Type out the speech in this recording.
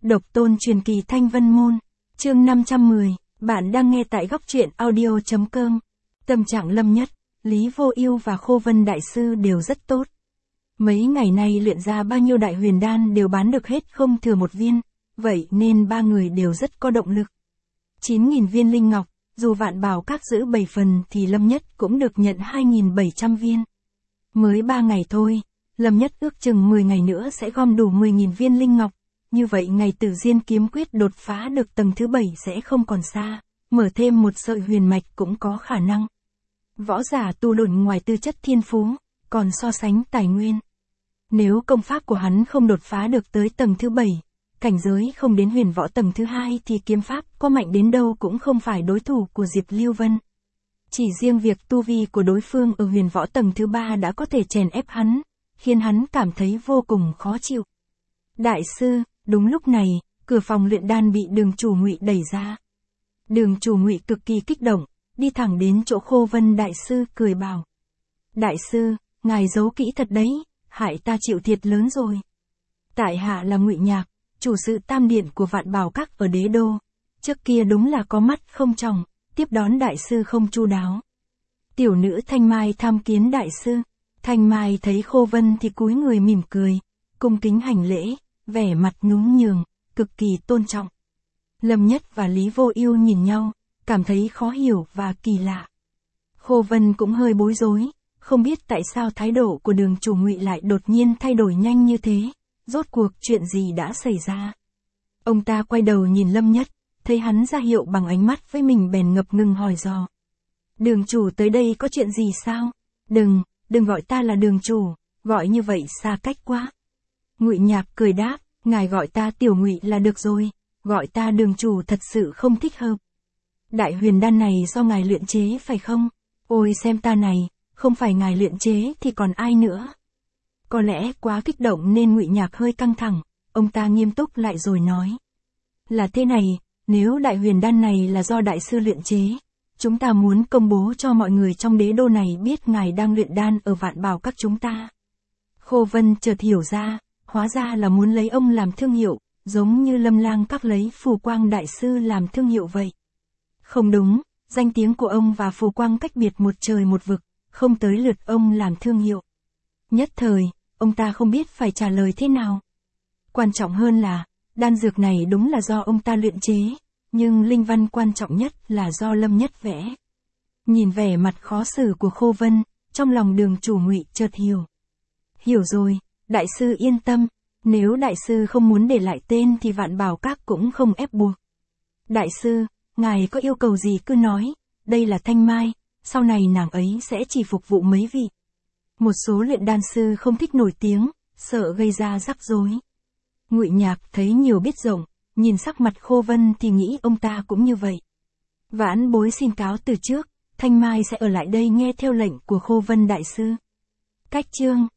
Độc tôn truyền kỳ Thanh Vân Môn, chương 510, bạn đang nghe tại góc truyện audio.com. Tâm trạng Lâm Nhất, Lý Vô Ưu và Khô Vân Đại Sư đều rất tốt. Mấy ngày nay luyện ra bao nhiêu đại huyền đan đều bán được hết không thừa một viên, vậy nên ba người đều rất có động lực. 9.000 viên linh ngọc, dù Vạn Bảo Các giữ 7 phần thì Lâm Nhất cũng được nhận 2.700 viên. Mới 3 ngày thôi, Lâm Nhất ước chừng 10 ngày nữa sẽ gom đủ 10.000 viên linh ngọc. Như vậy ngày Tử Diên kiếm quyết đột phá được tầng thứ 7 sẽ không còn xa, mở thêm một sợi huyền mạch cũng có khả năng. Võ giả tu luyện ngoài tư chất thiên phú, còn so sánh tài nguyên. Nếu công pháp của hắn không đột phá được tới tầng thứ 7, cảnh giới không đến huyền võ tầng thứ 2 thì kiếm pháp có mạnh đến đâu cũng không phải đối thủ của Diệp Lưu Vân. Chỉ riêng việc tu vi của đối phương ở huyền võ tầng thứ 3 đã có thể chèn ép hắn, khiến hắn cảm thấy vô cùng khó chịu. Đại sư, đúng lúc này, cửa phòng luyện đan bị Đường chủ Ngụy đẩy ra. Đường chủ Ngụy cực kỳ kích động, đi thẳng đến chỗ Khô Vân Đại sư cười bảo. Đại sư, ngài giấu kỹ thật đấy, hại ta chịu thiệt lớn rồi. Tại hạ là Ngụy Nhạc, chủ sự Tam Điện của Vạn Bảo Các ở Đế Đô. Trước kia đúng là có mắt không tròng, tiếp đón đại sư không chu đáo. Tiểu nữ Thanh Mai tham kiến đại sư. Thanh Mai thấy Khô Vân thì cúi người mỉm cười, cung kính hành lễ, vẻ mặt nhún nhường, cực kỳ tôn trọng. Lâm Nhất và Lý Vô Ưu nhìn nhau, cảm thấy khó hiểu và kỳ lạ. Khô Vân cũng hơi bối rối, không biết tại sao thái độ của Đường chủ Ngụy lại đột nhiên thay đổi nhanh như thế, rốt cuộc chuyện gì đã xảy ra. Ông ta quay đầu nhìn Lâm Nhất, thấy hắn ra hiệu bằng ánh mắt với mình bèn ngập ngừng hỏi dò. Đường chủ tới đây có chuyện gì sao? Đừng gọi ta là đường chủ, gọi như vậy xa cách quá. Ngụy Nhạc cười đáp, ngài gọi ta Tiểu Ngụy là được rồi, gọi ta đường chủ thật sự không thích hợp. Đại huyền đan này do ngài luyện chế phải không? Ôi xem ta này, không phải ngài luyện chế thì còn ai nữa? Có lẽ quá kích động nên Ngụy Nhạc hơi căng thẳng, ông ta nghiêm túc lại rồi nói. Là thế này, nếu đại huyền đan này là do đại sư luyện chế, chúng ta muốn công bố cho mọi người trong Đế Đô này biết ngài đang luyện đan ở Vạn Bảo Các chúng ta. Khô Vân chợt hiểu ra, hóa ra là muốn lấy ông làm thương hiệu, giống như Lâm Lang Các lấy Phù Quang Đại sư làm thương hiệu vậy. Không đúng, danh tiếng của ông và Phù Quang cách biệt một trời một vực, không tới lượt ông làm thương hiệu. Nhất thời, ông ta không biết phải trả lời thế nào. Quan trọng hơn là, đan dược này đúng là do ông ta luyện chế, nhưng linh văn quan trọng nhất là do Lâm Nhất vẽ. Nhìn vẻ mặt khó xử của Khô Vân, trong lòng Đường chủ Ngụy chợt hiểu. Hiểu rồi, đại sư yên tâm, nếu đại sư không muốn để lại tên thì Vạn Bảo Các cũng không ép buộc. Đại sư, ngài có yêu cầu gì cứ nói, đây là Thanh Mai, sau này nàng ấy sẽ chỉ phục vụ mấy vị. Một số luyện đan sư không thích nổi tiếng, sợ gây ra rắc rối. Ngụy Nhạc thấy nhiều biết rộng, nhìn sắc mặt Khô Vân thì nghĩ ông ta cũng như vậy. Vãn bối xin cáo từ trước, Thanh Mai sẽ ở lại đây nghe theo lệnh của Khô Vân Đại sư. Cách chương